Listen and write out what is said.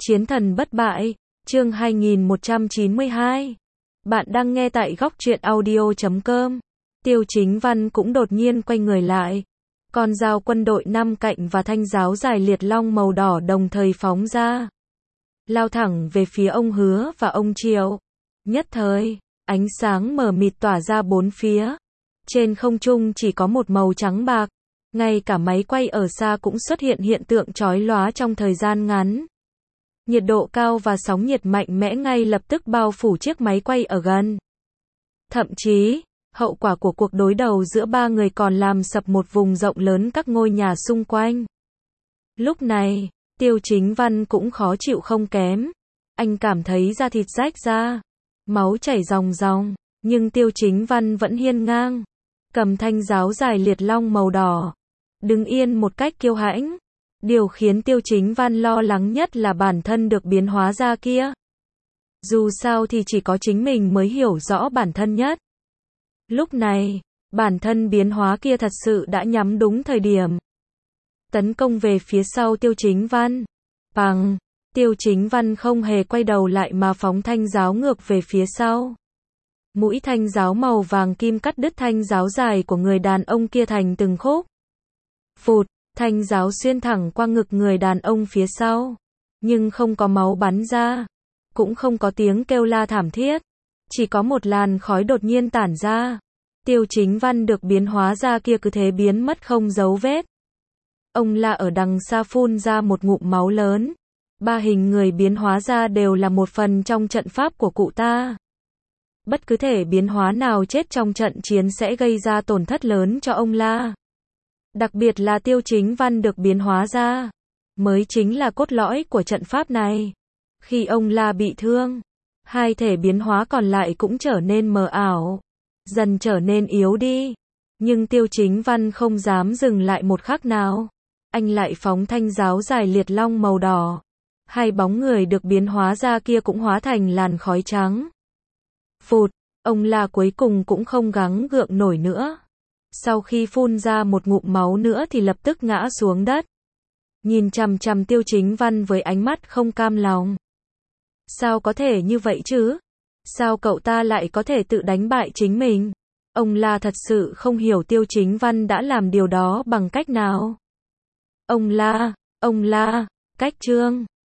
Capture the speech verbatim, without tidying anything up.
Chiến thần bất bại, chương hai nghìn một trăm chín mươi hai. Bạn đang nghe tại góc truyện audio chấm com. Tiêu Chính Văn cũng đột nhiên quay người lại. Con dao quân đội năm cạnh và thanh giáo dài liệt long màu đỏ đồng thời phóng ra. Lao thẳng về phía ông Hứa và ông Triệu. Nhất thời, ánh sáng mờ mịt tỏa ra bốn phía. Trên không trung chỉ có một màu trắng bạc. Ngay cả máy quay ở xa cũng xuất hiện hiện tượng chói lóa trong thời gian ngắn. Nhiệt độ cao và sóng nhiệt mạnh mẽ ngay lập tức bao phủ chiếc máy quay ở gần. Thậm chí, hậu quả của cuộc đối đầu giữa ba người còn làm sập một vùng rộng lớn các ngôi nhà xung quanh. Lúc này, Tiêu Chính Văn cũng khó chịu không kém. Anh cảm thấy da thịt rách ra, máu chảy ròng ròng, nhưng Tiêu Chính Văn vẫn hiên ngang, cầm thanh giáo dài liệt long màu đỏ, đứng yên một cách kiêu hãnh. Điều khiến Tiêu Chính Văn lo lắng nhất là bản thân được biến hóa ra kia. Dù sao thì chỉ có chính mình mới hiểu rõ bản thân nhất. Lúc này, bản thân biến hóa kia thật sự đã nhắm đúng thời điểm. Tấn công về phía sau Tiêu Chính Văn. Bằng, Tiêu Chính Văn không hề quay đầu lại mà phóng thanh giáo ngược về phía sau. Mũi thanh giáo màu vàng kim cắt đứt thanh giáo dài của người đàn ông kia thành từng khúc. Phụt. Thanh giáo xuyên thẳng qua ngực người đàn ông phía sau, nhưng không có máu bắn ra, cũng không có tiếng kêu la thảm thiết, chỉ có một làn khói đột nhiên tản ra. Tiêu Chính Văn được biến hóa ra kia cứ thế biến mất không dấu vết. Ông la ở đằng xa phun ra một ngụm máu lớn. Ba hình người biến hóa ra đều là một phần trong trận pháp của cụ ta. Bất cứ thể biến hóa nào chết trong trận chiến sẽ gây ra tổn thất lớn cho ông la. Đặc biệt là Tiêu Chính Văn được biến hóa ra, mới chính là cốt lõi của trận pháp này. Khi ông la bị thương, hai thể biến hóa còn lại cũng trở nên mờ ảo, dần trở nên yếu đi. Nhưng Tiêu Chính Văn không dám dừng lại một khắc nào. Anh lại phóng thanh giáo dài liệt long màu đỏ. Hai bóng người được biến hóa ra kia cũng hóa thành làn khói trắng. Phụt, ông la cuối cùng cũng không gắng gượng nổi nữa. Sau khi phun ra một ngụm máu nữa thì lập tức ngã xuống đất. Nhìn chằm chằm Tiêu Chính Văn với ánh mắt không cam lòng. Sao có thể như vậy chứ? Sao cậu ta lại có thể tự đánh bại chính mình? Ông la thật sự không hiểu Tiêu Chính Văn đã làm điều đó bằng cách nào. Ông la, ông la, cách chương.